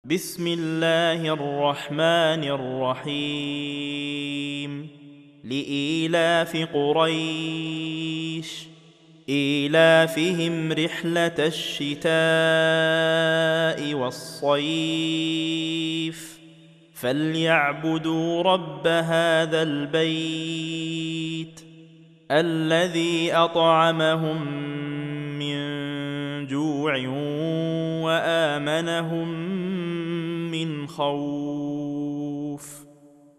بسم الله الرحمن الرحيم لإيلاف قريش إيلافهم رحلة الشتاء والصيف فليعبدوا رب هذا البيت الذي أطعمهم من جوع وآمنهم من خوف.